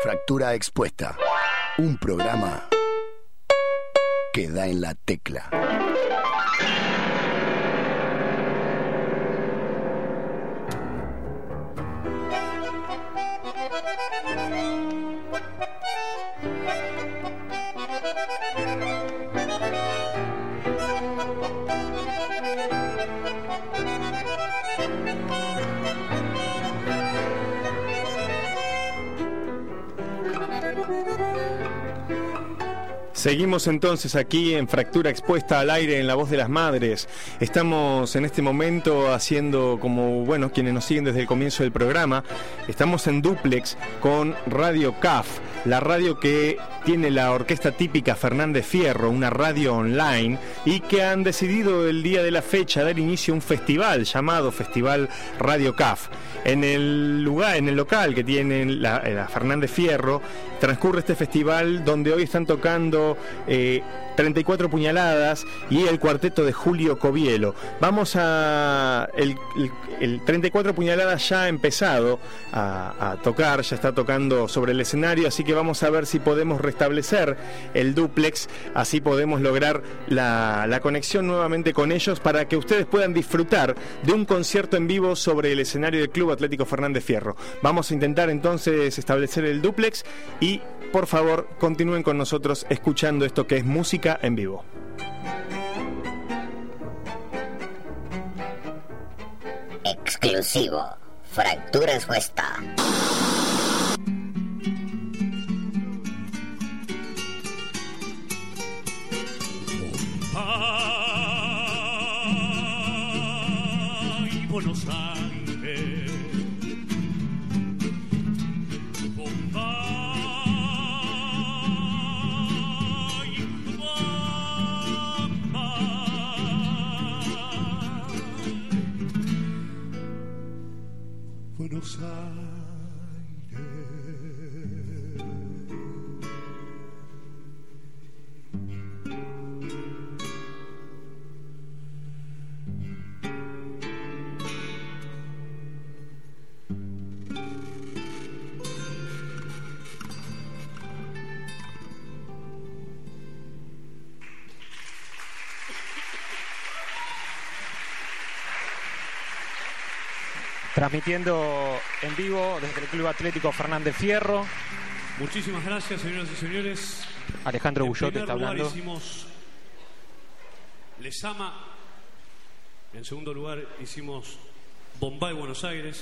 Fractura Expuesta. Un programa que da en la tecla. Seguimos entonces aquí en Fractura Expuesta al aire en La Voz de las Madres. Estamos en este momento haciendo, como bueno, quienes nos siguen desde el comienzo del programa, estamos en dúplex con Radio CAF, la radio que tiene la orquesta típica Fernández Fierro, una radio online, y que han decidido el día de la fecha dar inicio a un festival llamado Festival Radio CAF. En el lugar, en el local que tienen la Fernández Fierro, transcurre este festival donde hoy están tocando 34 puñaladas y el cuarteto de Julio Covielo. Vamos a... El 34 puñaladas ya ha empezado a tocar, ya está tocando sobre el escenario, así que vamos a ver si podemos restablecer el dúplex, así podemos lograr la conexión nuevamente con ellos para que ustedes puedan disfrutar de un concierto en vivo sobre el escenario del Club Atlético Fernández Fierro. Vamos a intentar entonces establecer el dúplex y por favor continúen con nosotros escuchando esto que es música en vivo. Exclusivo, Fractura Expuesta. Ay, Buenos Aires. Buenos Aires. Transmitiendo en vivo desde el Club Atlético Fernández Fierro. Muchísimas gracias, señoras y señores. Alejandro Bullot está hablando. Hicimos Les Ama. En segundo lugar hicimos Bombay, Buenos Aires.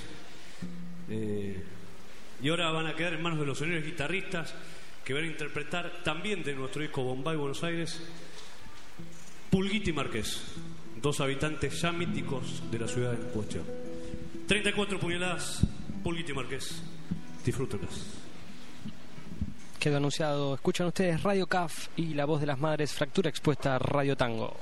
Y ahora van a quedar en manos de los señores guitarristas que van a interpretar también de nuestro disco Bombay, Buenos Aires, Pulguita y Marqués, dos habitantes ya míticos de la ciudad en cuestión. 34 puñaladas, Pulguita y Marqués. Disfrútenlas. Quedó anunciado. Escuchan ustedes Radio CAF y La Voz de las Madres, Fractura Expuesta, Radio Tango.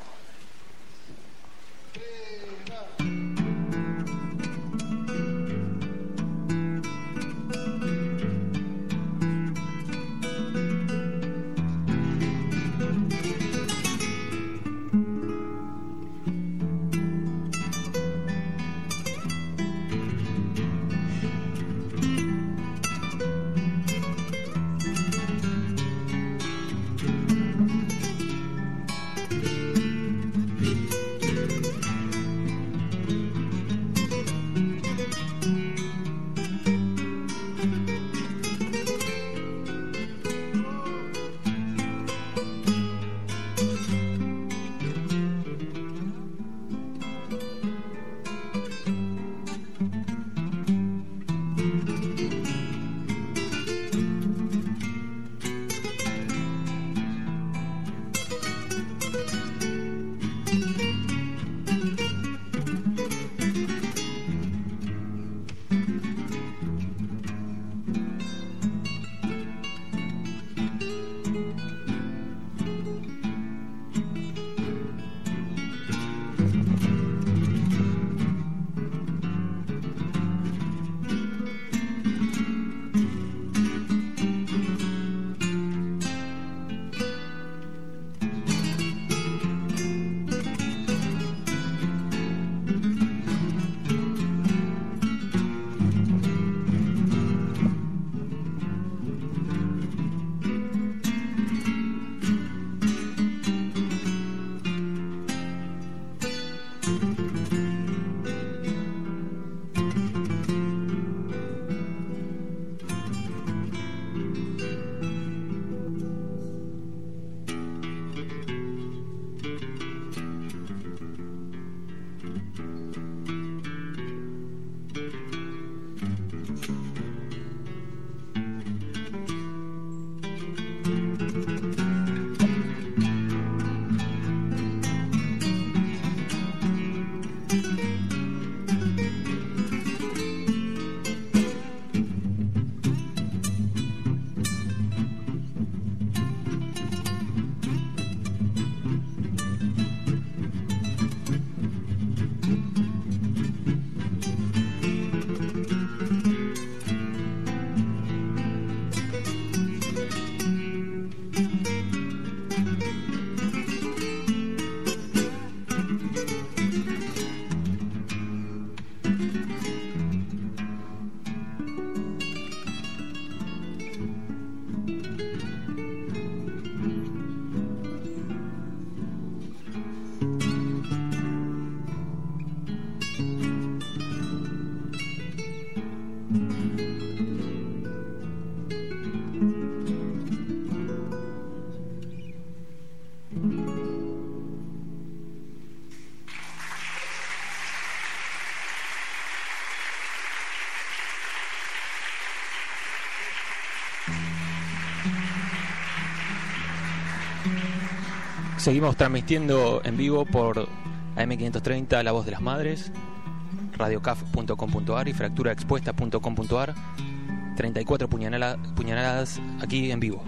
Seguimos transmitiendo en vivo por AM530 La Voz de las Madres, radiocaf.com.ar y fracturaexpuesta.com.ar. 34 puñaladas aquí en vivo.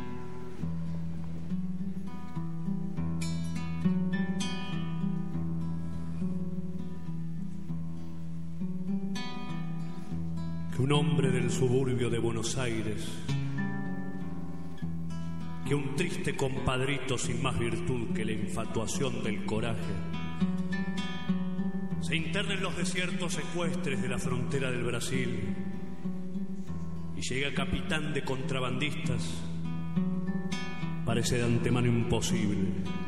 Que un hombre del suburbio de Buenos Aires, que un triste compadrito sin más virtud que la infatuación del coraje, se interna en los desiertos ecuestres de la frontera del Brasil y llega capitán de contrabandistas, parece de antemano imposible.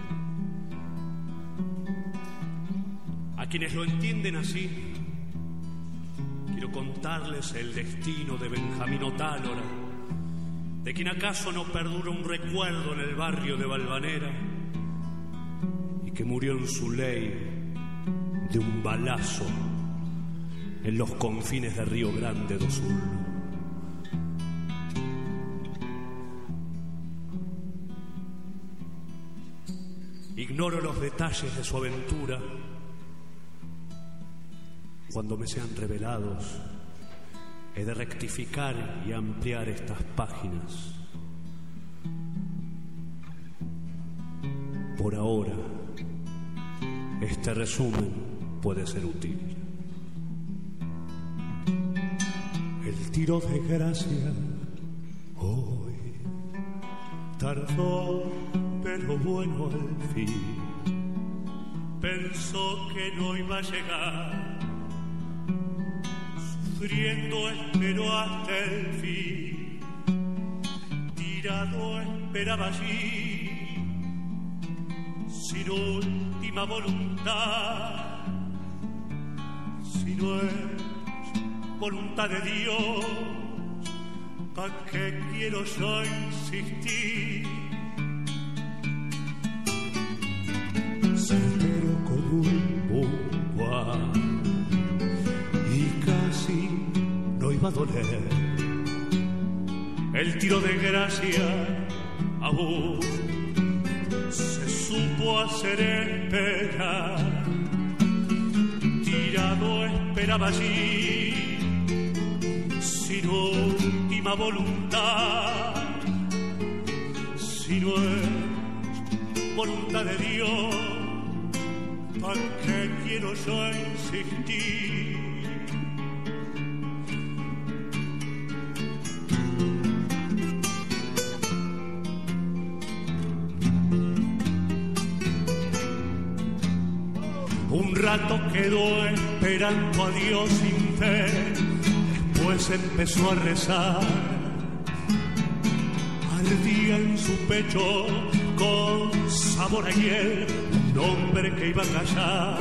A quienes lo entienden así, quiero contarles el destino de Benjamín Otálora, de quien acaso no perdura un recuerdo en el barrio de Valvanera y que murió en su ley de un balazo en los confines de Río Grande do Sul. Ignoro los detalles de su aventura. Cuando me sean revelados, he de rectificar y ampliar estas páginas. Por ahora, este resumen puede ser útil. El tiro de gracia hoy tardó, pero bueno al fin. Pensó que no iba a llegar, sufriendo esperó hasta el fin. Tirado esperaba allí, sin última voluntad. Si no es voluntad de Dios, ¿pa' qué quiero yo insistir? Certero como un búho y casi no iba a doler. El tiro de gracia aún se supo hacer esperar. Tirado esperaba allí, sin última voluntad. Si no es voluntad de Dios, ¿para qué quiero yo insistir? Un rato quedó esperando a Dios sin fe, después empezó a rezar. Ardía en su pecho con sabor a hiel un hombre que iba a callar.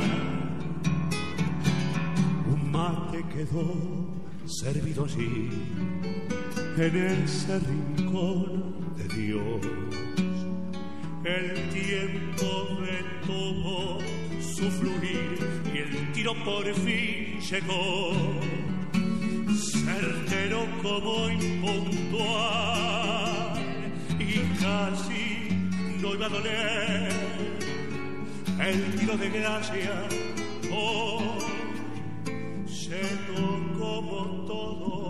Un mate quedó servido allí, en ese rincón de Dios. El tiempo detuvo su fluir y el tiro por fin llegó, certero como impuntual, y casi no iba a doler. El tiro de gracia oh, llegó como todo.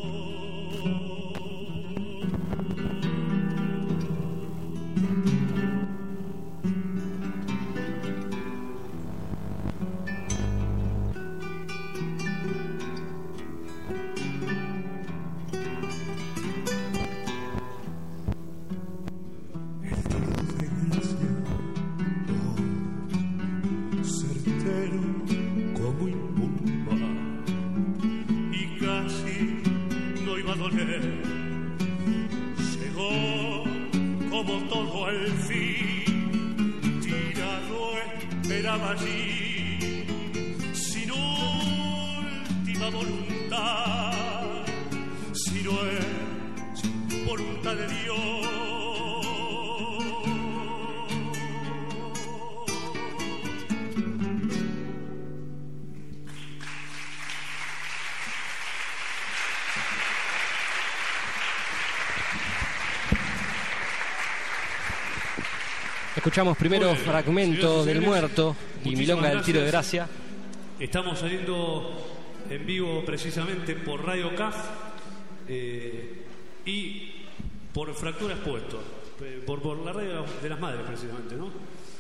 Llegó como todo al fin, tirado esperaba allí, sin última voluntad. Si no es voluntad de Dios, Escuchamos primero Fragmento del Muerto y Milonga del Tiro de Gracia. Estamos saliendo en vivo precisamente por Radio CAF y por Fractura Expuesta, por la radio de las madres precisamente, ¿no?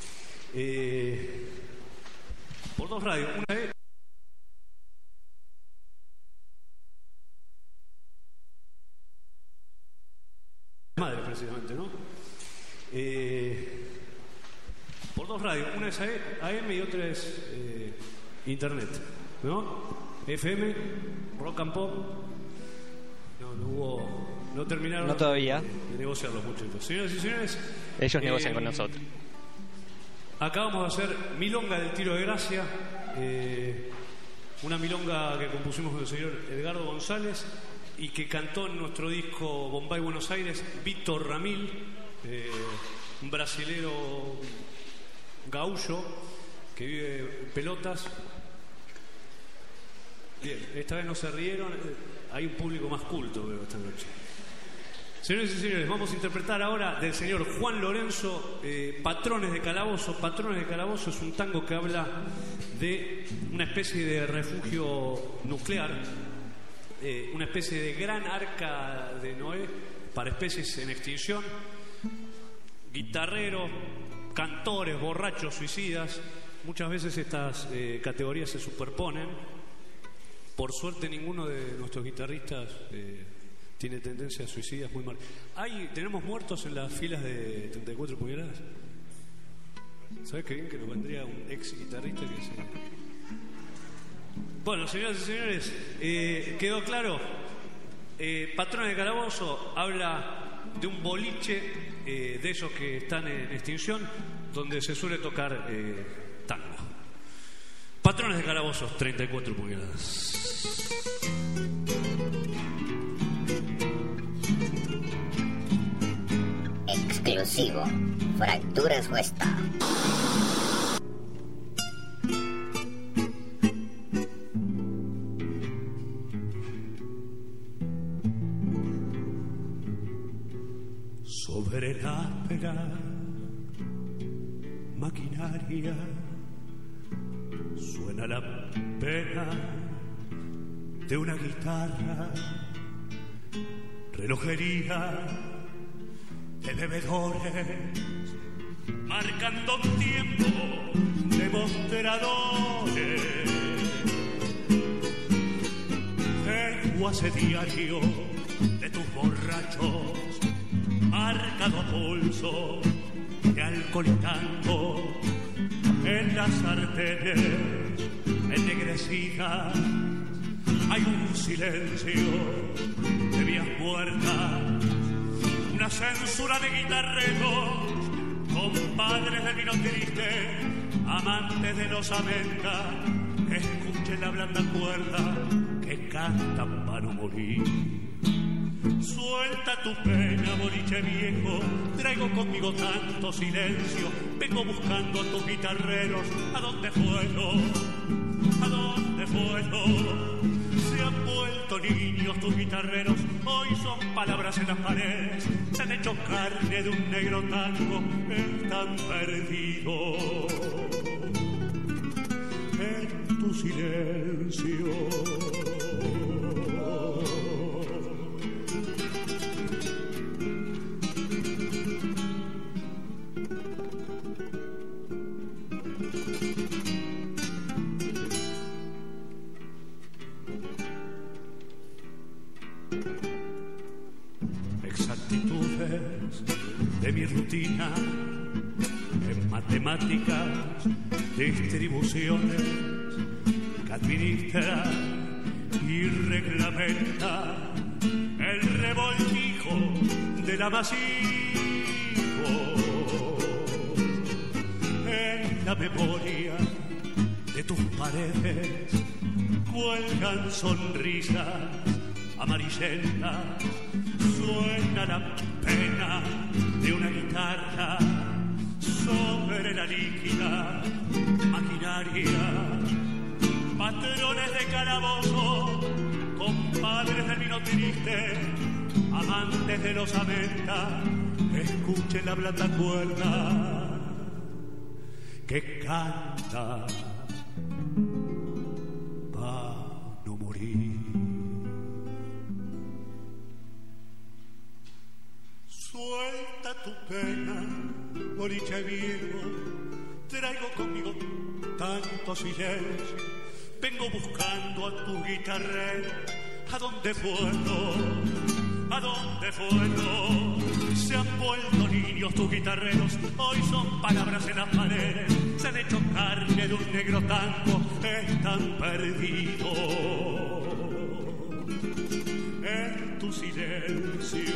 Por dos radios, una es madre precisamente, ¿no? Por dos radios, una es AM y otra es Internet, ¿no? FM, Rock and Pop. No terminaron. No todavía. De negociar los muchachos. Señoras y señores, ellos negocian con nosotros. Acabamos de hacer Milonga del Tiro de Gracia, una milonga que compusimos con el señor Edgardo González y que cantó en nuestro disco Bombay Buenos Aires Víctor Ramil, un brasilero gaullo que vive en Pelotas. Bien, esta vez no se rieron, hay un público más culto, veo, esta noche. Señores y señores, vamos a interpretar ahora del señor Juan Lorenzo, Patrones de Calabozo. Patrones de Calabozo es un tango que habla de una especie de refugio nuclear, una especie de gran arca de Noé para especies en extinción, guitarreros, cantores, borrachos, suicidas. Muchas veces estas categorías se superponen. Por suerte ninguno de nuestros guitarristas tiene tendencias suicidas muy mal. ¿Tenemos muertos en las filas de 34 pulgadas? ¿Sabes qué bien que nos vendría un ex guitarrista que se... Bueno, señoras y señores, ¿quedó claro? Patrones de Calabozo habla de un boliche de esos que están en extinción, donde se suele tocar tango. Patrones de Calabozo, 34 pulgadas. Exclusivo, Fractura Expuesta. Sobre la áspera maquinaria suena la pena de una guitarra, relojería de bebedores, marcando tiempo de mostradores, desguace diario de tus borrachos, marcado a pulso de alcohol y tango, en las sartenes ennegrecidas hay un silencio de vías muertas, una censura de guitarreros, compadres del vino triste, amantes de los amentas, escuchen la blanda cuerda que cantan para no morir. Suelta tu pena, boliche viejo, traigo conmigo tanto silencio, vengo buscando a tus guitarreros, ¿a dónde fueron? ¿A dónde fueron? Se han vuelto niños tus guitarreros, hoy son palabras en las paredes, se han hecho carne de un negro tango, están perdidos en tu silencio. Exactitudes de mi rutina en matemáticas, distribuciones que administra y reglamenta el revoltijo del amasijo. En la memoria de tus paredes cuelgan sonrisas amarillentas, suena la pena de una guitarra sobre la líquida maquinaria. Patrones de calabozo, compadres del vino triste, amantes de los amentas, escuchen la blanda cuerda que canta para no morir. Suelta tu pena, boliche viejo, traigo conmigo tanto silencio, vengo buscando a tu guitarrero, ¿a dónde fueron? ¿A dónde fueron? Se han vuelto niños tus guitarreros, hoy son palabras en las paredes, se han hecho carne de un negro tango, están perdidos en tu silencio.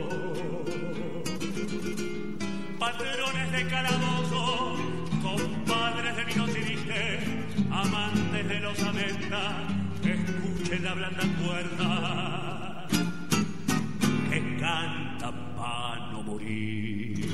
Patrones de calabozo, compadres de vino triste, amantes de los amenta, escuchen la blanda cuerda que cantan para no morir.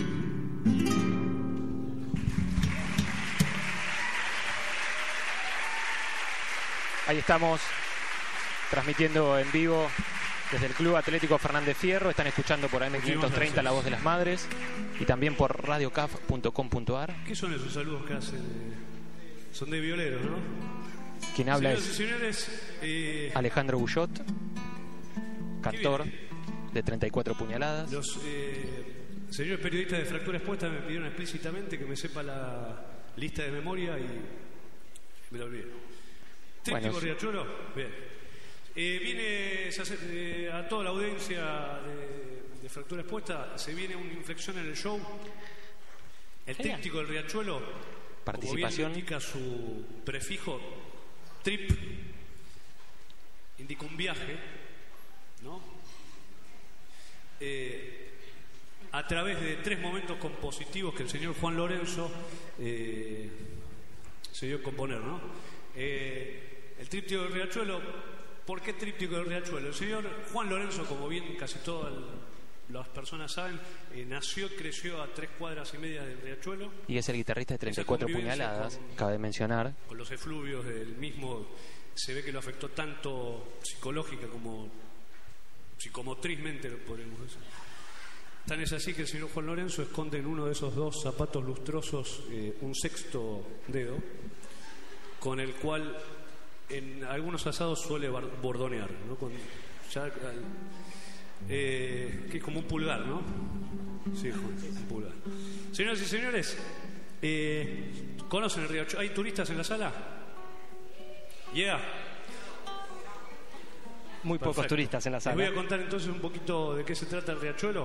Ahí estamos, transmitiendo en vivo desde el Club Atlético Fernández Fierro. Están escuchando por AM530 La Voz de las Madres y también por radiocaf.com.ar. ¿Qué son esos saludos que hacen? Son de violeros, ¿no? Quien habla señores y señores, Alejandro Bullot, cantor de 34 puñaladas. Los señores periodistas de Fractura Expuesta me pidieron explícitamente que me sepa la lista de memoria y me la olvidé. Tríptico Bueno, Riachuelo, bien. Viene a toda la audiencia de Fractura Expuesta, se viene una inflexión en el show. El Tríptico del Riachuelo, participación, como bien indica su prefijo, trip, indica un viaje, ¿no? A través de 3 momentos compositivos que el señor Juan Lorenzo se dio a componer, ¿no? El Tríptico del Riachuelo. ¿Por qué Tríptico del Riachuelo? El señor Juan Lorenzo, como bien casi todas las personas saben, nació y creció a 3 cuadras y media del Riachuelo. Y es el guitarrista de 34 puñaladas, cabe mencionar. Con los efluvios del mismo, se ve que lo afectó tanto psicológica como psicomotrizmente, lo podemos decir. Tan es así que el señor Juan Lorenzo esconde en uno de esos 2 zapatos lustrosos un 6º dedo, con el cual en algunos asados suele bordonear, ¿no? Que es como un pulgar, ¿no? Sí, un pulgar. Señoras y señores, ¿conocen el Riachuelo? ¿Hay turistas en la sala? Yeah. Muy Perfecto. pocos turistas en la sala. Les voy a contar entonces un poquito de qué se trata el Riachuelo.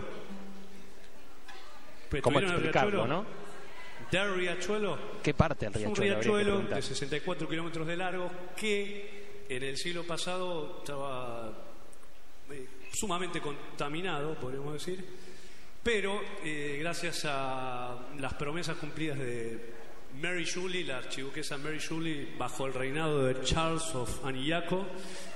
¿Cómo explicarlo, no? Del Riachuelo. ¿Qué parte del Riachuelo? Es un riachuelo de 64 kilómetros de largo que en el siglo pasado estaba sumamente contaminado, podríamos decir, pero gracias a las promesas cumplidas de Mary Shelley, la archiduquesa Mary Shelley, bajo el reinado de Charles of Anillaco,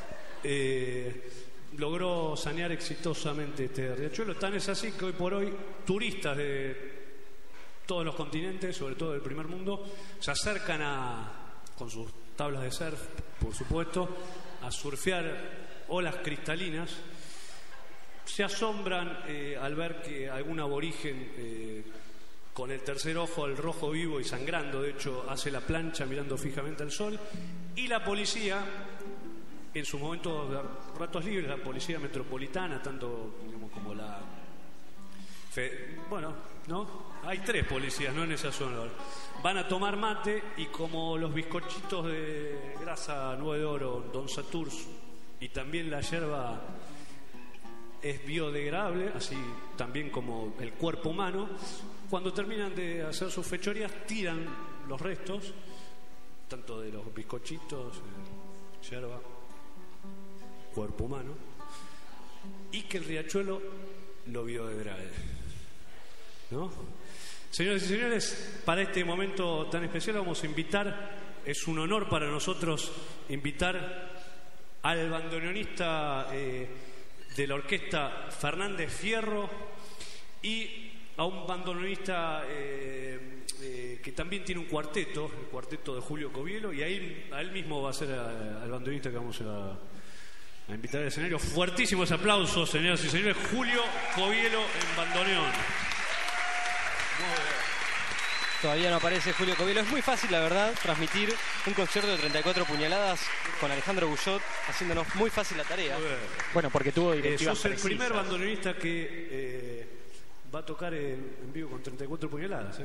logró sanear exitosamente este riachuelo. Tan es así que hoy por hoy turistas de todos los continentes, sobre todo del primer mundo, se acercan con sus tablas de surf, por supuesto, a surfear olas cristalinas. Se asombran al ver que algún aborigen con el tercer ojo, el rojo vivo y sangrando, de hecho, hace la plancha mirando fijamente al sol. Y la policía, en sus momentos de ratos libres, la policía metropolitana, tanto digamos, como la... bueno, ¿no? Hay 3 policías, ¿no? En esa zona. Van a tomar mate y como los bizcochitos de grasa 9 de oro, Don Saturs, y también la yerba es biodegradable, así también como el cuerpo humano, cuando terminan de hacer sus fechorías, tiran los restos, tanto de los bizcochitos, yerba, cuerpo humano, y que el riachuelo lo biodegrade, ¿no? Señores y señores, para este momento tan especial vamos a invitar, es un honor para nosotros invitar al bandoneonista de la orquesta Fernández Fierro y a un bandoneonista que también tiene un cuarteto, el cuarteto de Julio Covielo, y a él mismo va a ser al bandoneonista que vamos a invitar al escenario. Fuertísimos aplausos, señoras y señores. Julio Covielo en bandoneón. Muy bien. Todavía no aparece Julio Covielo. Es muy fácil, la verdad, transmitir un concierto de 34 puñaladas con Alejandro Bullot, haciéndonos muy fácil la tarea. Bueno, porque tuvo directivas sos el precisas. primer bandoneonista que va a tocar en vivo con 34 puñaladas.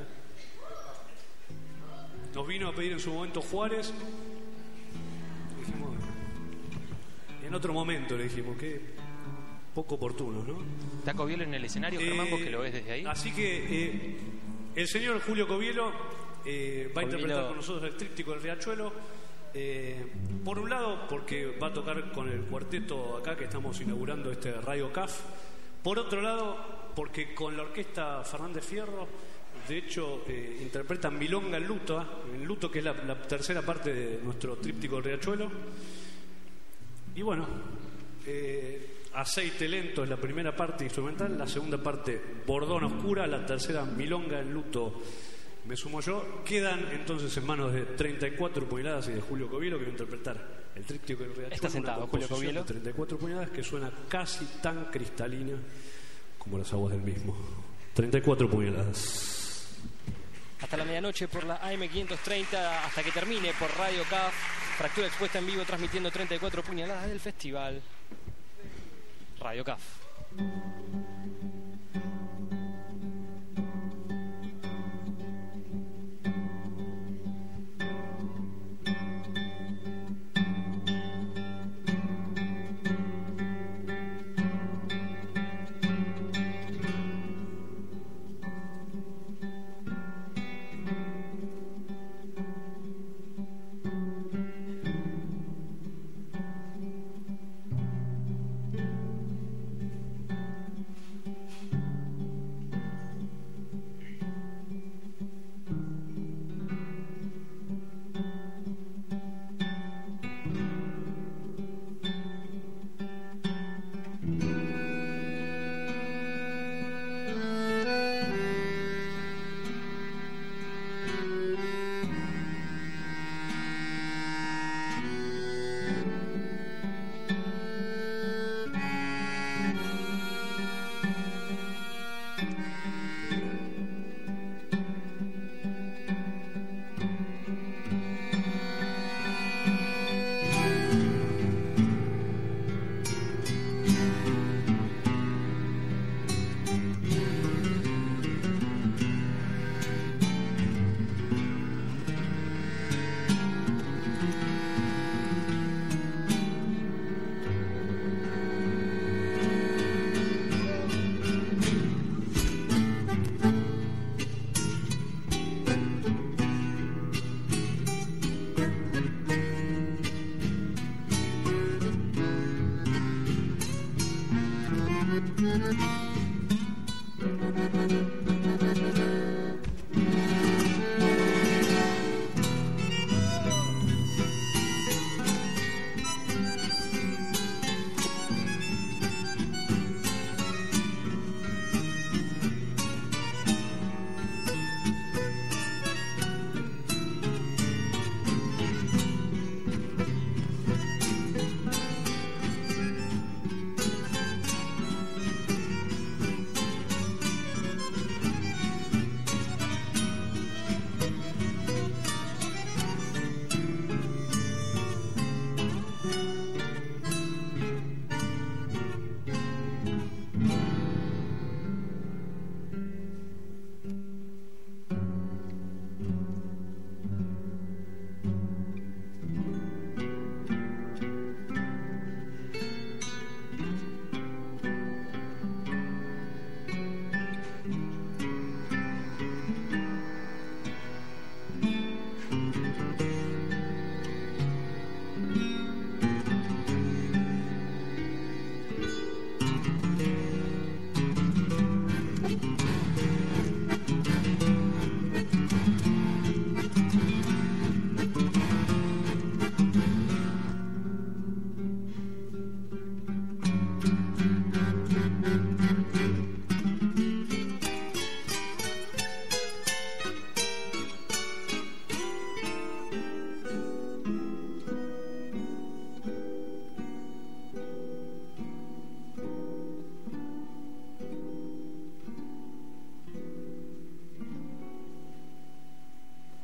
Nos vino a pedir en su momento Juárez. Dijimos, en otro momento le dijimos que poco oportuno, ¿no? ¿Está Covielo en el escenario, Germán, vos que lo ves desde ahí? Así que el señor Julio Covielo va a interpretar con nosotros el tríptico del Riachuelo. Por un lado, porque va a tocar con el cuarteto acá que estamos inaugurando este Radio CAF. Por otro lado, porque con la orquesta Fernández Fierro, de hecho, interpretan Milonga en Luto, que es la tercera parte de nuestro tríptico del Riachuelo. Y bueno, Aceite Lento es la primera parte instrumental, la segunda parte Bordona Oscura, la tercera Milonga en Luto me sumo yo. Quedan entonces en manos de 34 puñaladas y de Julio Covielo, que va a interpretar el tríptico del Riachuelo. Está sentado Julio Covielo. 34 puñaladas que suena casi tan cristalina como las aguas del mismo. 34 puñaladas. Hasta la medianoche por la AM530, hasta que termine por Radio CAF. Fractura Expuesta en vivo, transmitiendo 34 puñaladas del festival Radio CAF.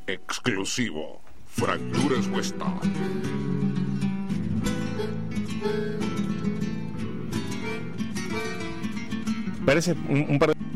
Exclusivo. Fractura expuesta. Parece un par de...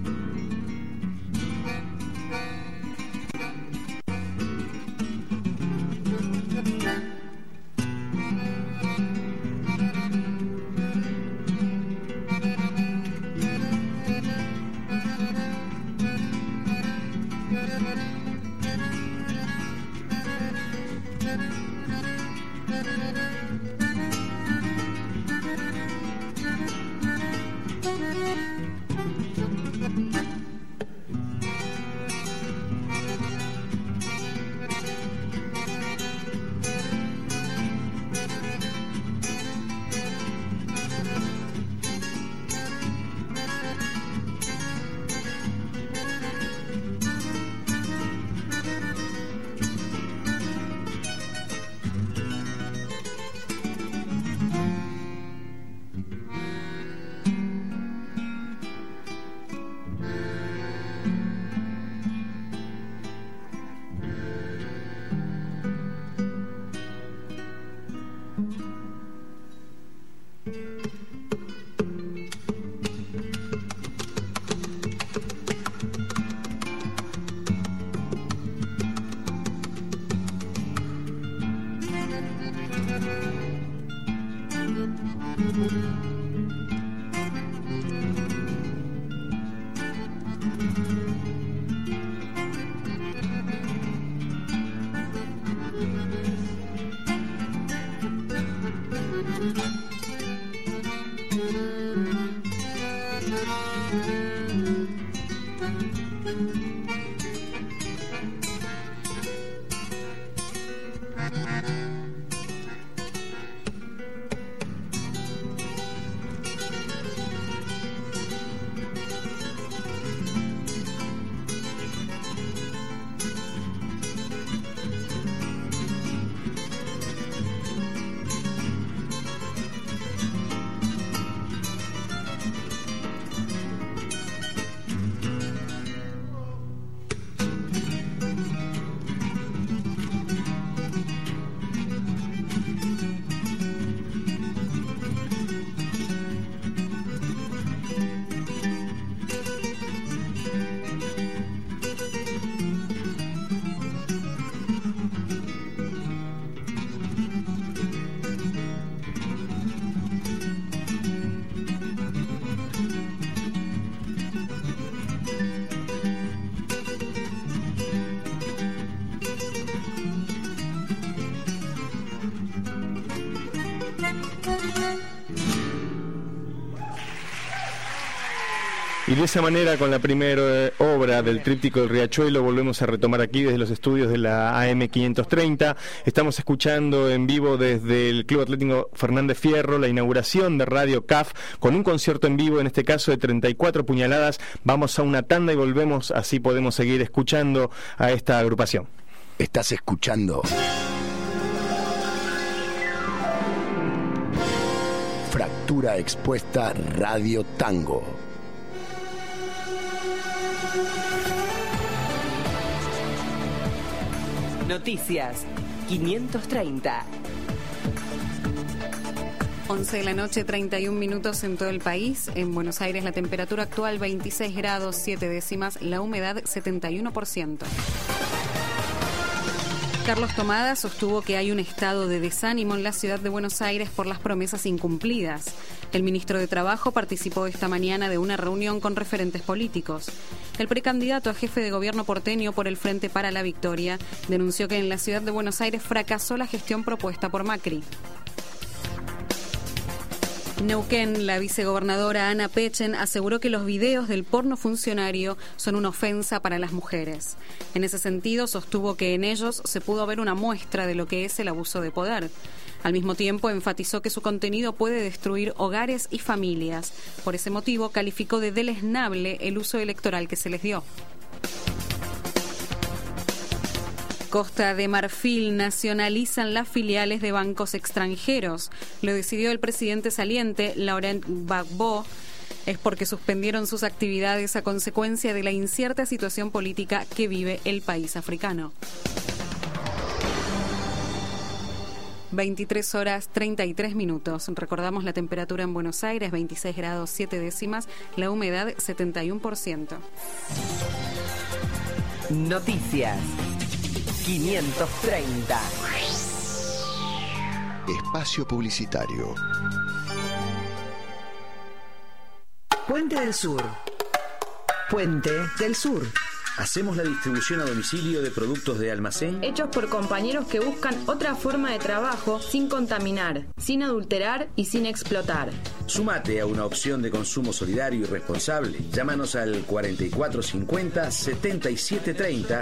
Y de esa manera, con la primera obra del tríptico del Riachuelo, volvemos a retomar aquí desde los estudios de la AM530. Estamos escuchando en vivo desde el Club Atlético Fernández Fierro la inauguración de Radio CAF, con un concierto en vivo, en este caso de 34 puñaladas. Vamos a una tanda y volvemos, así podemos seguir escuchando a esta agrupación. Estás escuchando Fractura Expuesta Radio Tango. Noticias 530. 11 de la noche, 31 minutos en todo el país. En Buenos Aires la temperatura actual 26 grados 7 décimas, la humedad 71%. Carlos Tomada sostuvo que hay un estado de desánimo en la ciudad de Buenos Aires por las promesas incumplidas. El ministro de Trabajo participó esta mañana de una reunión con referentes políticos. El precandidato a jefe de gobierno porteño por el Frente para la Victoria denunció que en la ciudad de Buenos Aires fracasó la gestión propuesta por Macri. Neuquén, la vicegobernadora Ana Pechen aseguró que los videos del porno funcionario son una ofensa para las mujeres. En ese sentido, sostuvo que en ellos se pudo ver una muestra de lo que es el abuso de poder. Al mismo tiempo, enfatizó que su contenido puede destruir hogares y familias. Por ese motivo, calificó de deleznable el uso electoral que se les dio. Costa de Marfil nacionalizan las filiales de bancos extranjeros. Lo decidió el presidente saliente, Laurent Gbagbo, es porque suspendieron sus actividades a consecuencia de la incierta situación política que vive el país africano. 23 horas 33 minutos. Recordamos la temperatura en Buenos Aires, 26 grados 7 décimas, la humedad 71%. Noticias 530. Espacio publicitario. Puente del Sur. Puente del Sur. Hacemos la distribución a domicilio de productos de almacén hechos por compañeros que buscan otra forma de trabajo sin contaminar, sin adulterar y sin explotar. Súmate a una opción de consumo solidario y responsable. Llámanos al 4450-7730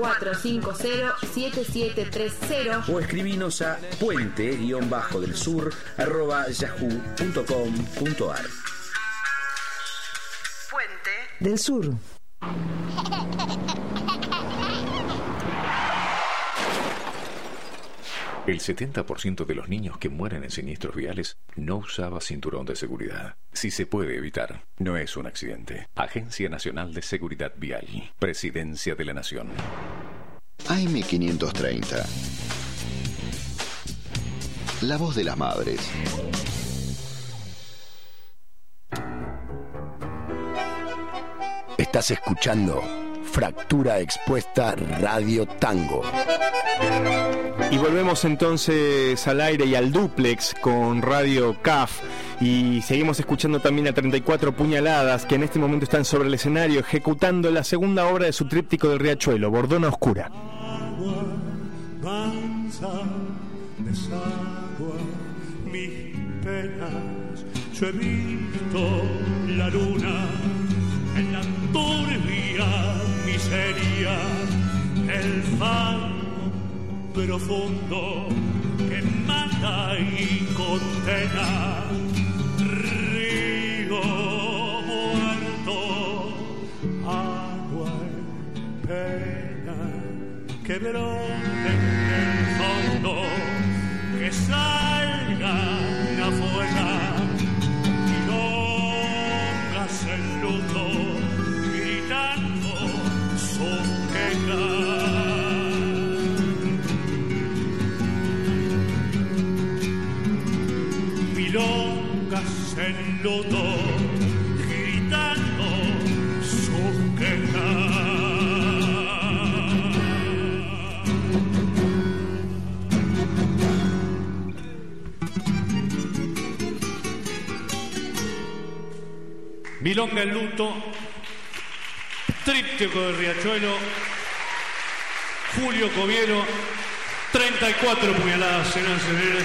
4450-7730 o escribinos a puente-delsur@yahoo.com.ar. Puente del Sur. El 70% de los niños que mueren en siniestros viales no usaba cinturón de seguridad. Si se puede evitar, no es un accidente. Agencia Nacional de Seguridad Vial. Presidencia de la Nación. AM530. La voz de las madres. Estás escuchando Fractura Expuesta Radio Tango. Y volvemos entonces al aire y al dúplex con Radio CAF. Y seguimos escuchando también a 34 Puñaladas, que en este momento están sobre el escenario ejecutando la segunda obra de su tríptico del Riachuelo, Bordona Oscura. Agua, mansa, desagua, mis penas. Yo he visto la luna en la turbia miseria, el fango profundo que mata y condena, río muerto, agua y pena que brote en el fondo, que salgan afuera milongas en luto, gritando su queja. Milongas en luto, gritando su queja. Milonga en luto, tríptico de Riachuelo, Julio Covielo, 34 puñaladas, señoras y señores.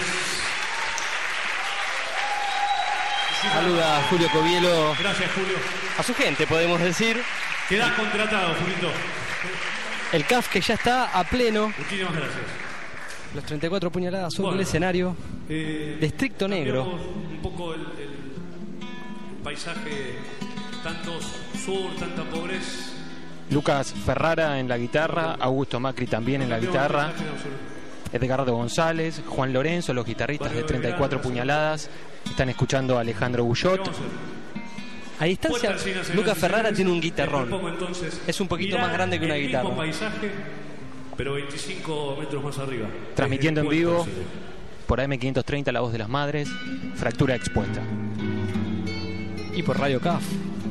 Saluda a Julio Covielo. Gracias, Julio. A su gente, podemos decir. Quedás contratado, Julito. El CAF que ya está a pleno. Muchísimas gracias. Los 34 puñaladas sobre el escenario. Distrito Negro. Un poco el paisaje, tanto sur, tanta pobreza. Lucas Ferrara en la guitarra, Augusto Macri también en la guitarra, Edgardo González, Juan Lorenzo, los guitarristas de 34 puñaladas. Están escuchando a Alejandro Bullot. A distancia, Lucas Ferrara tiene un guitarrón. Es un poquito más grande que una guitarra. Mismo paisaje, pero 25 metros más arriba. Transmitiendo en vivo por AM530 La Voz de las Madres, Fractura Expuesta. Y por Radio CAF.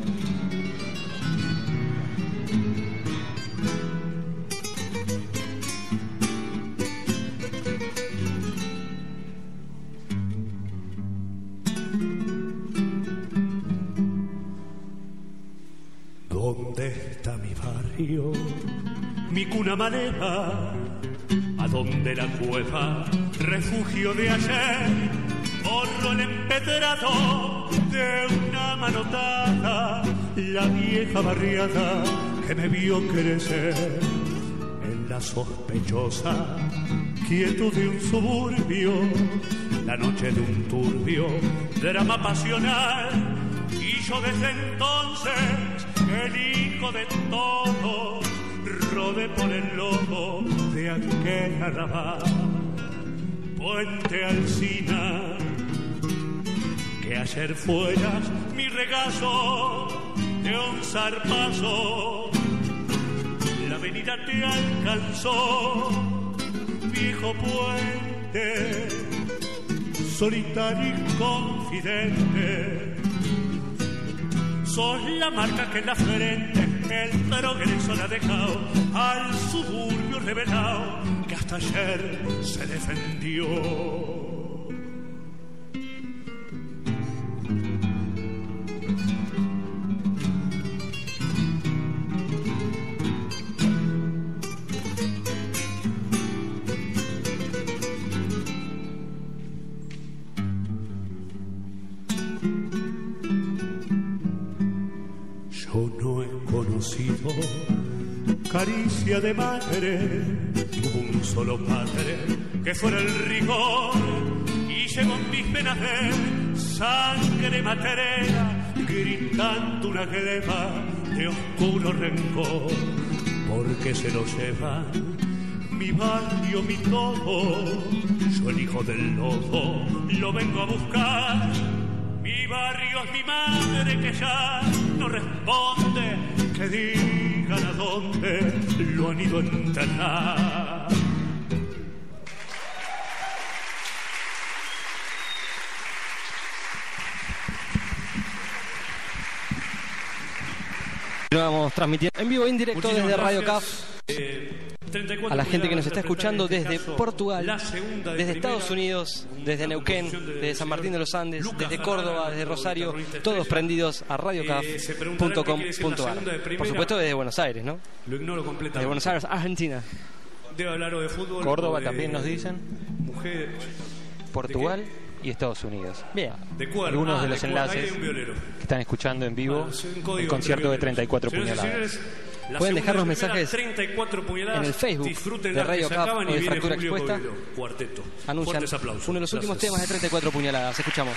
¿Dónde está mi barrio, mi cuna maleva? ¿A dónde la cueva, refugio de ayer? Borro el empedrado de una manotada, la vieja barriada que me vio crecer en la sospechosa quietud de un suburbio, la noche de un turbio drama pasional. Y yo desde entonces, el hijo de todos, rodé por el lodo de aquel arrabal. Puente Alsina, que ayer fueras mi regazo de un zarpazo. La avenida te alcanzó, viejo puente, solitario y confidente. Sos la marca que en la frente el progreso la ha dejado al suburbio revelado que hasta ayer se defendió. Yo no he conocido caricia de madre, tuvo un solo padre que fuera el rigor y llegó en mis venas de sangre materna gritando una gleba de oscuro rencor, porque se lo llevan mi barrio, mi todo. Yo el hijo del lodo lo vengo a buscar. Mi barrio es mi madre que ya no responde, que digan a dónde lo han ido a enterrar. Continuamos transmitiendo en vivo e indirecto desde Radio CAF. A la gente que nos está escuchando desde Portugal, desde Estados Unidos, desde Neuquén, desde San Martín de los Andes, desde Córdoba, desde Rosario, todos prendidos a radiocaf.com.ar. Por supuesto desde Buenos Aires, ¿no? Lo ignoro completamente. Desde Buenos Aires, Argentina. Debe hablar de fútbol. Córdoba también nos dicen. Mujer. Portugal y Estados Unidos. Bien. Algunos de los enlaces que están escuchando en vivo el concierto de 34 puñaladas. Pueden dejarnos mensajes en el Facebook de Radio CAF o de Fractura Expuesta. Anuncian uno de los últimos temas de 34 puñaladas. Escuchamos.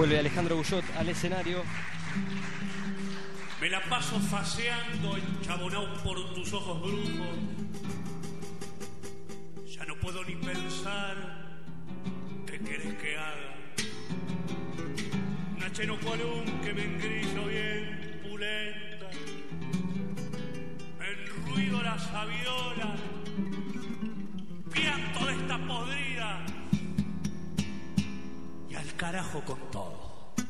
Vuelve Alejandro Bullot al escenario. Me la paso faseando, enchabonado por tus ojos brujos. Ya no puedo ni pensar qué querés que haga. Una cheno cualún que me engrillo bien pulenta. Me enruido la saviola, pianto de esta podrida y al carajo con todo.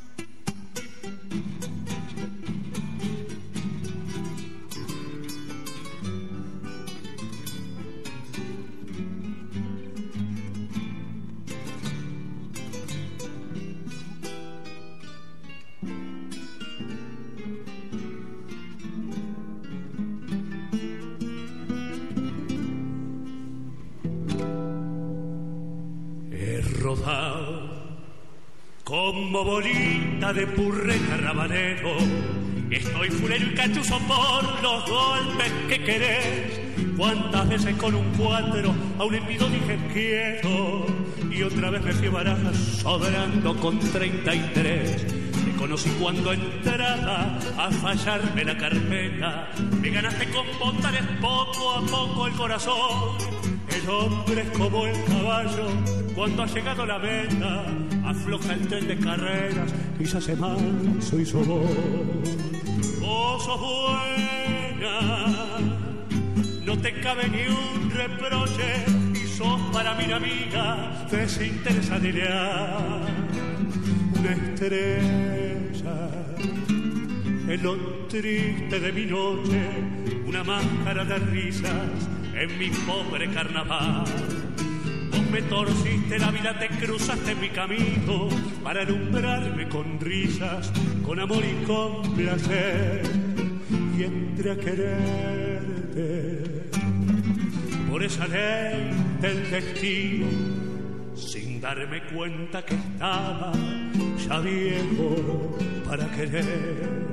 Rodado como bolita de purre carrabanero, estoy fulero y cachuzo por los golpes que querés. Cuántas veces con un 4 a un envido dije quiero, y otra vez me fui baraja sobrando con 33. Te conocí cuando entraba a fallarme la carpeta, me ganaste con botarles poco a poco el corazón. El hombre es como el caballo, cuando ha llegado la meta, afloja el tren de carreras y se hace manso y sos vos. Vos sos buena, no te cabe ni un reproche, y sos para mi amiga desinteresada. Una estrella en lo triste de mi noche, una máscara de risas en mi pobre carnaval. Vos me torciste la vida, te cruzaste en mi camino para alumbrarme con risas, con amor y con placer. Y entré a quererte por esa ley del destino, sin darme cuenta que estaba ya viejo para querer.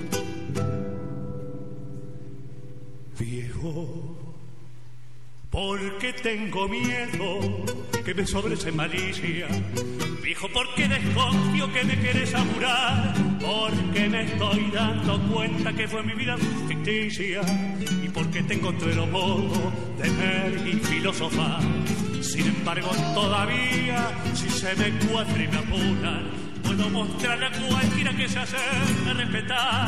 Viejo porque tengo miedo que me sobres malicia, viejo porque desconfío que me querés apurar, porque me estoy dando cuenta que fue mi vida ficticia, y porque te encontré lo modo de ver y filosofar. Sin embargo todavía, si se me cuadra y me apuran, puedo mostrarle a cualquiera que se hace respetar.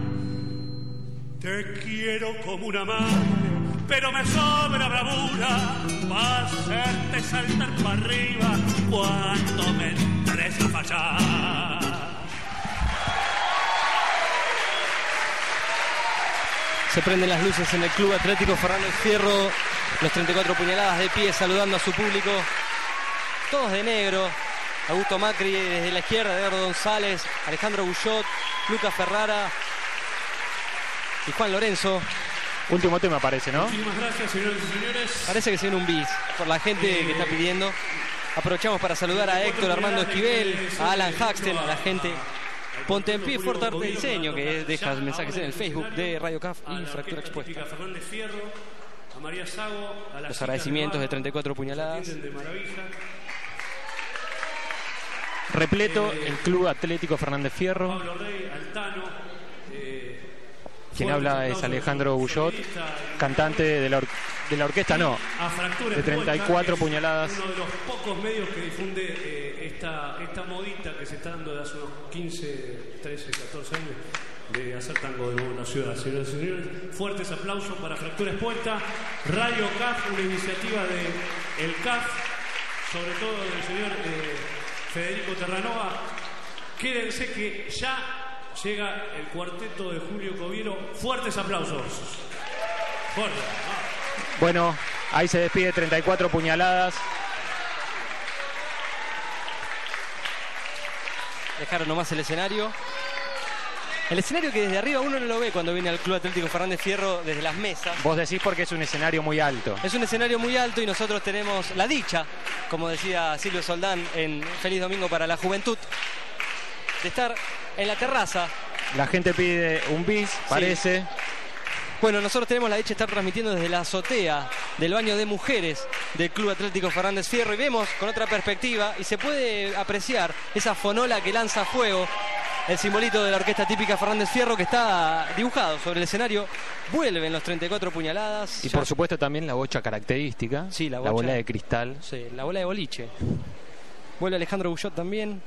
Te quiero como una madre, pero me sobra bravura para hacerte saltar para arriba cuando me entres a fallar. Se prenden las luces en el Club Atlético Fernández Fierro, los 34 puñaladas de pie saludando a su público, todos de negro. Augusto Macri desde la izquierda, Eduardo González, Alejandro Bullot, Lucas Ferrara y Juan Lorenzo. Último tema parece, ¿no? Muchísimas gracias, señores y señores. Parece que se viene un bis por la gente que está pidiendo. Aprovechamos para saludar a Héctor Armando Esquivel, a Alan Haxton, a la gente Ponte en Pie, Fuerte Arte Diseño, que deja mensajes en el Facebook de Radio CAF y Fractura Expuesta. Fernández Fierro, a María Sago, a los agradecimientos de 34 puñaladas. Repleto el Club Atlético Fernández Fierro. Pablo Rey, Altano. Quien habla es Alejandro Bullot, cantante de la orquesta, no, de 34 puñaladas. Uno de los pocos medios que difunde esta modita que se está dando de hace unos 15, 13, 14 años de hacer tango de nuevo en la ciudad. Señoras y señores, fuertes aplausos para Fractura Expuesta, Radio CAF, una iniciativa de el CAF, sobre todo del señor Federico Terranova. Quédense que ya llega el cuarteto de Julio Coviero. Fuertes aplausos. Fuerte. Bueno, ahí se despide 34 puñaladas. Dejaron nomás el escenario. El escenario que desde arriba uno no lo ve cuando viene al Club Atlético Fernández Fierro desde las mesas. Vos decís porque es un escenario muy alto. Es un escenario muy alto y nosotros tenemos la dicha, como decía Silvio Soldán en Feliz Domingo para la Juventud, de estar en la terraza. La gente pide un bis, parece. Bueno, nosotros tenemos la dicha de estar transmitiendo desde la azotea del baño de mujeres del Club Atlético Fernández Fierro y vemos con otra perspectiva y se puede apreciar esa fonola que lanza fuego, el simbolito de la orquesta típica Fernández Fierro que está dibujado sobre el escenario. Vuelven los 34 puñaladas. Y por supuesto también la bocha característica, sí, la bola de cristal. Sí, la bola de boliche. Vuelve Alejandro Bullot también.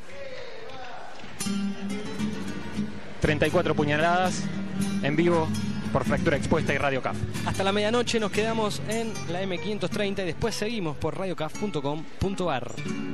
34 puñaladas en vivo por Fractura Expuesta y Radio CAF. Hasta la medianoche nos quedamos en la M530 y después seguimos por radiocaf.com.ar.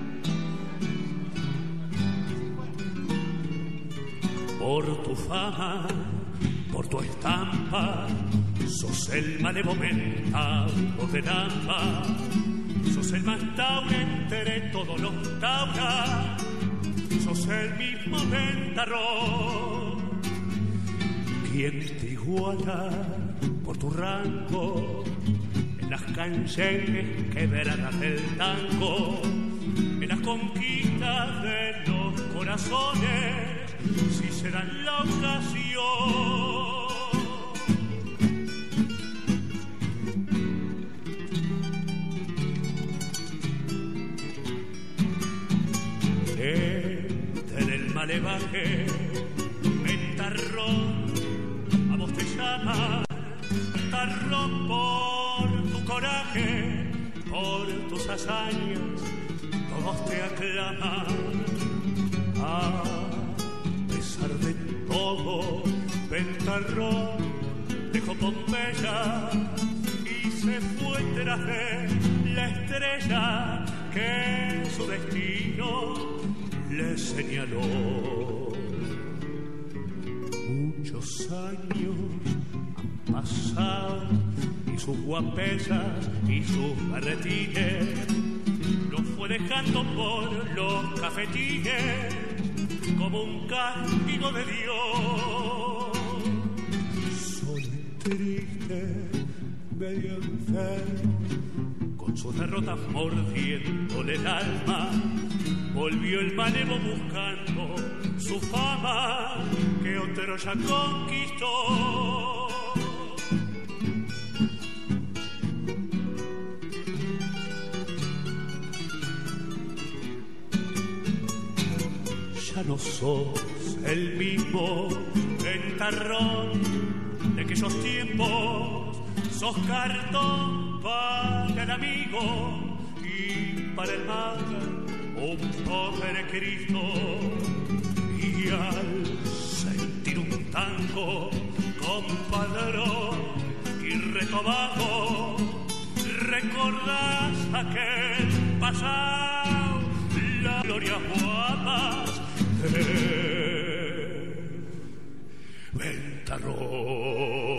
Por tu fama, por tu estampa, sos el malevo mentado de Lampa, sos el más taure entre todos los tauras, sos el mismo ventarrón. ¿Quién te iguala por tu rango en las canciones quebradas del tango, en las conquistas de los corazones, si serán la ocasión? En el malevaje, ventarrón, a vos te llama, ventarrón por tu coraje, por tus hazañas, todos te aclaman. A pesar de todo, ventarrón dejó Pompeya y se fue tras de la estrella que su destino le señaló. Muchos años han pasado y sus guapesas y sus barretines lo fue dejando por los cafetines como un castigo de Dios. Soy triste, medio enfermo, con sus derrotas mordiéndole el alma, volvió el malevo buscando su fama que otro ya conquistó. Ya no sos el mismo ventarrón de aquellos tiempos, sos cartón para el amigo y para el mal un pobre Cristo. Y al sentir un tango compadrón y retomado, recordás aquel pasado, las glorias guapas de Ventarrón.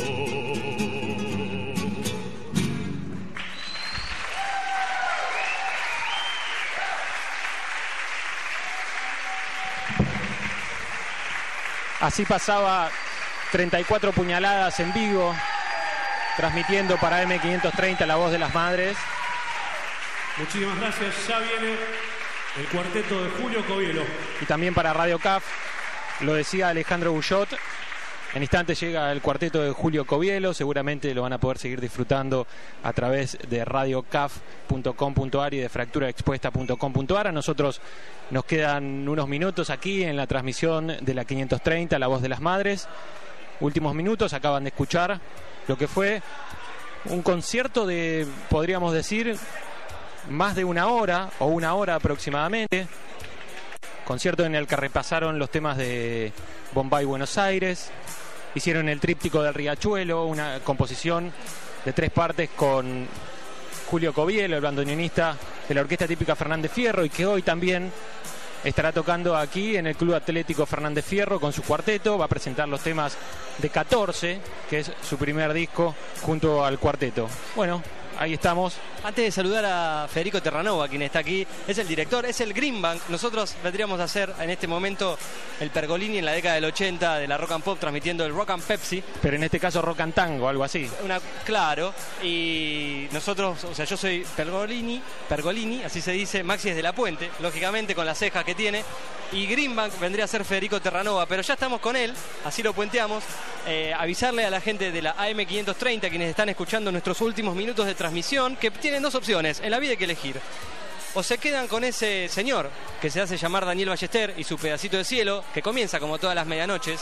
Así pasaba 34 puñaladas en vivo, transmitiendo para M530 La Voz de las Madres. Muchísimas gracias. Ya viene el cuarteto de Julio Covielo. Y también para Radio CAF, lo decía Alejandro Bullot. En instantes llega el cuarteto de Julio Covielo, seguramente lo van a poder seguir disfrutando a través de radiocaf.com.ar y de fracturaexpuesta.com.ar. A nosotros nos quedan unos minutos aquí en la transmisión de la 530, La Voz de las Madres. Últimos minutos, acaban de escuchar lo que fue un concierto de, podríamos decir, más de una hora o una hora aproximadamente. Concierto en el que repasaron los temas de Bombay Buenos Aires, hicieron el tríptico del Riachuelo, una composición de 3 partes con Julio Covielo, el bandoneonista de la orquesta típica Fernández Fierro, y que hoy también estará tocando aquí en el Club Atlético Fernández Fierro con su cuarteto. Va a presentar los temas de 14, que es su primer disco, junto al cuarteto. Bueno, ahí estamos. Antes de saludar a Federico Terranova, quien está aquí, es el director, es el Green Bank. Nosotros vendríamos a hacer en este momento el Pergolini en la década del 80 de la Rock and Pop, transmitiendo el Rock and Pepsi. Pero en este caso Rock and Tango, algo así. Claro, y nosotros, o sea, yo soy Pergolini, así se dice, Maxi es de La Puente, lógicamente con las cejas que tiene. y Greenbank vendría a ser Federico Terranova, pero ya estamos con él, así lo puenteamos. Avisarle a la gente de la AM530, quienes están escuchando nuestros últimos minutos de transmisión, que tienen dos opciones, en la vida hay que elegir. O se quedan con ese señor que se hace llamar Daniel Ballester y su pedacito de cielo, que comienza como todas las medianoches,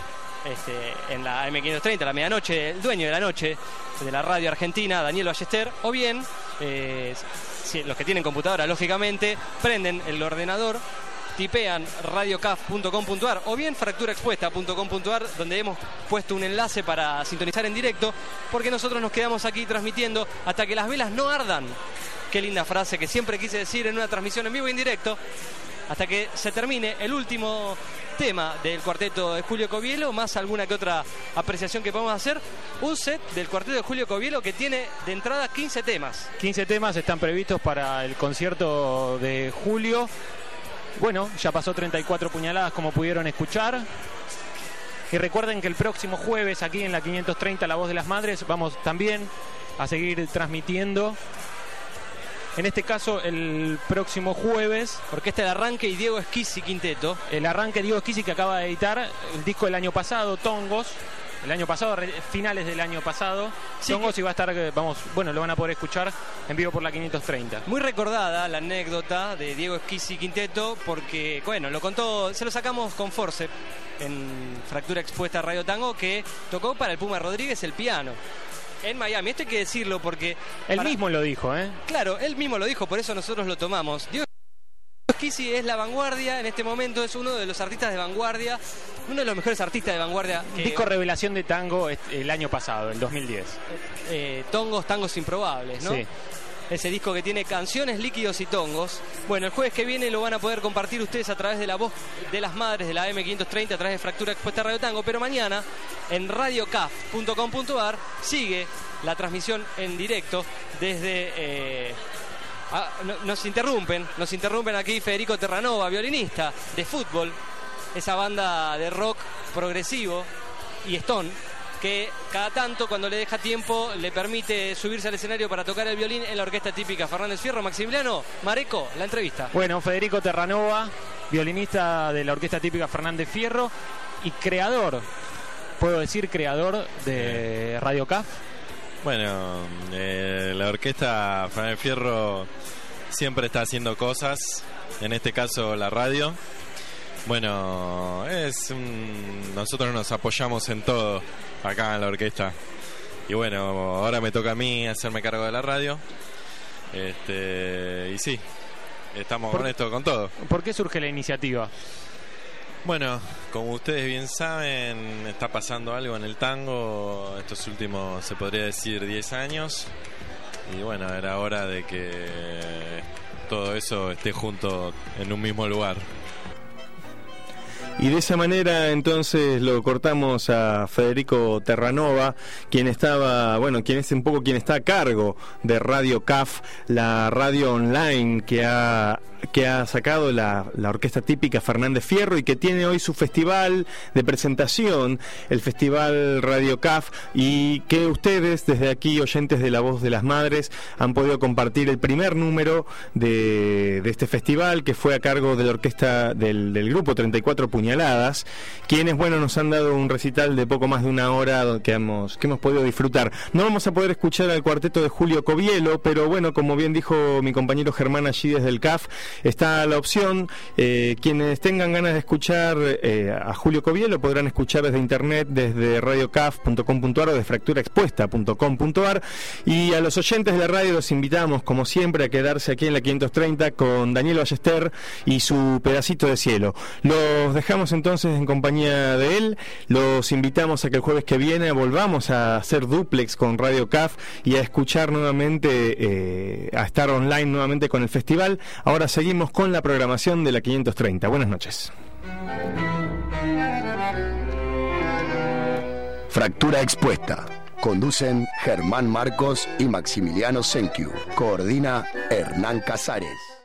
en la AM530, la medianoche, el dueño de la noche de la radio argentina, Daniel Ballester, o bien, los que tienen computadora, lógicamente, prenden el ordenador, tipean radiocaf.com.ar o bien fracturaexpuesta.com.ar, donde hemos puesto un enlace para sintonizar en directo, porque nosotros nos quedamos aquí transmitiendo hasta que las velas no ardan. Qué linda frase que siempre quise decir en una transmisión en vivo e en directo, hasta que se termine el último tema del cuarteto de Julio Covielo, más alguna que otra apreciación que podamos hacer. Un set del cuarteto de Julio Covielo que tiene de entrada 15 temas. 15 temas están previstos para el concierto de Julio. Bueno, ya pasó 34 puñaladas, como pudieron escuchar. Y recuerden que el próximo jueves, aquí en la 530, La Voz de las Madres, vamos también a seguir transmitiendo. En este caso, el próximo jueves, Orquesta del Arranque y Diego Esquisi Quinteto. El Arranque, Diego Esquisi, que acaba de editar el disco del año pasado, Tongos. El año pasado, finales del año pasado, sí, Tongos, y va a estar, lo van a poder escuchar en vivo por la 530. Muy recordada la anécdota de Diego Esquisi Quinteto, porque, lo contó, se lo sacamos con Force en Fractura Expuesta Radio Tango, que tocó para el Puma Rodríguez el piano en Miami. Esto hay que decirlo porque... Él mismo lo dijo, ¿eh? Claro, él mismo lo dijo, por eso nosotros lo tomamos. Diego Esquisi es la vanguardia, en este momento es uno de los artistas de vanguardia, uno de los mejores artistas de vanguardia. Disco revelación de tango el año pasado, el 2010. Tangos improbables, ¿no? Sí. Ese disco que tiene canciones, líquidos y tongos. Bueno, el jueves que viene lo van a poder compartir ustedes a través de La Voz de las Madres de la AM530, a través de Fractura Expuesta Radio Tango, pero mañana en radiocaf.com.ar sigue la transmisión en directo desde... Nos interrumpen aquí Federico Terranova, violinista de Fútbol, esa banda de rock progresivo y stone, que cada tanto, cuando le deja tiempo, le permite subirse al escenario para tocar el violín en la orquesta típica Fernández Fierro. Maximiliano Mareco, la entrevista. Bueno, Federico Terranova, violinista de la orquesta típica Fernández Fierro y creador de Radio Caf. Bueno, la orquesta Fernández Fierro siempre está haciendo cosas, en este caso la radio. Bueno, nosotros nos apoyamos en todo acá en la orquesta. Y bueno, ahora me toca a mí hacerme cargo de la radio. Y sí, estamos con todo. ¿Por qué surge la iniciativa? Bueno, como ustedes bien saben, está pasando algo en el tango estos últimos, se podría decir, 10 años. Y bueno, era hora de que todo eso esté junto en un mismo lugar. Y de esa manera entonces lo cortamos a Federico Terranova, quien está a cargo de Radio CAF, la radio online que ha sacado la orquesta típica Fernández Fierro y que tiene hoy su festival de presentación, el Festival Radio CAF, y que ustedes desde aquí, oyentes de La Voz de las Madres, han podido compartir el primer número de este festival, que fue a cargo de la orquesta del grupo 34 Puñaladas, quienes nos han dado un recital de poco más de una hora que hemos podido disfrutar. No vamos a poder escuchar al cuarteto de Julio Covielo, pero como bien dijo mi compañero Germán allí desde el CAF, está la opción. Quienes tengan ganas de escuchar a Julio Covielo podrán escuchar desde internet, desde radiocaf.com.ar o de fracturaexpuesta.com.ar, y a los oyentes de la radio los invitamos, como siempre, a quedarse aquí en la 530 con Daniel Ballester y su pedacito de cielo. Los dejamos entonces en compañía de él. Los invitamos a que el jueves que viene volvamos a hacer duplex con Radio CAF y a escuchar nuevamente, a estar online nuevamente con el festival. Ahora seguimos con la programación de la 530. Buenas noches. Fractura Expuesta. Conducen Germán Marcos y Maximiliano Senkiu. Coordina Hernán Casares.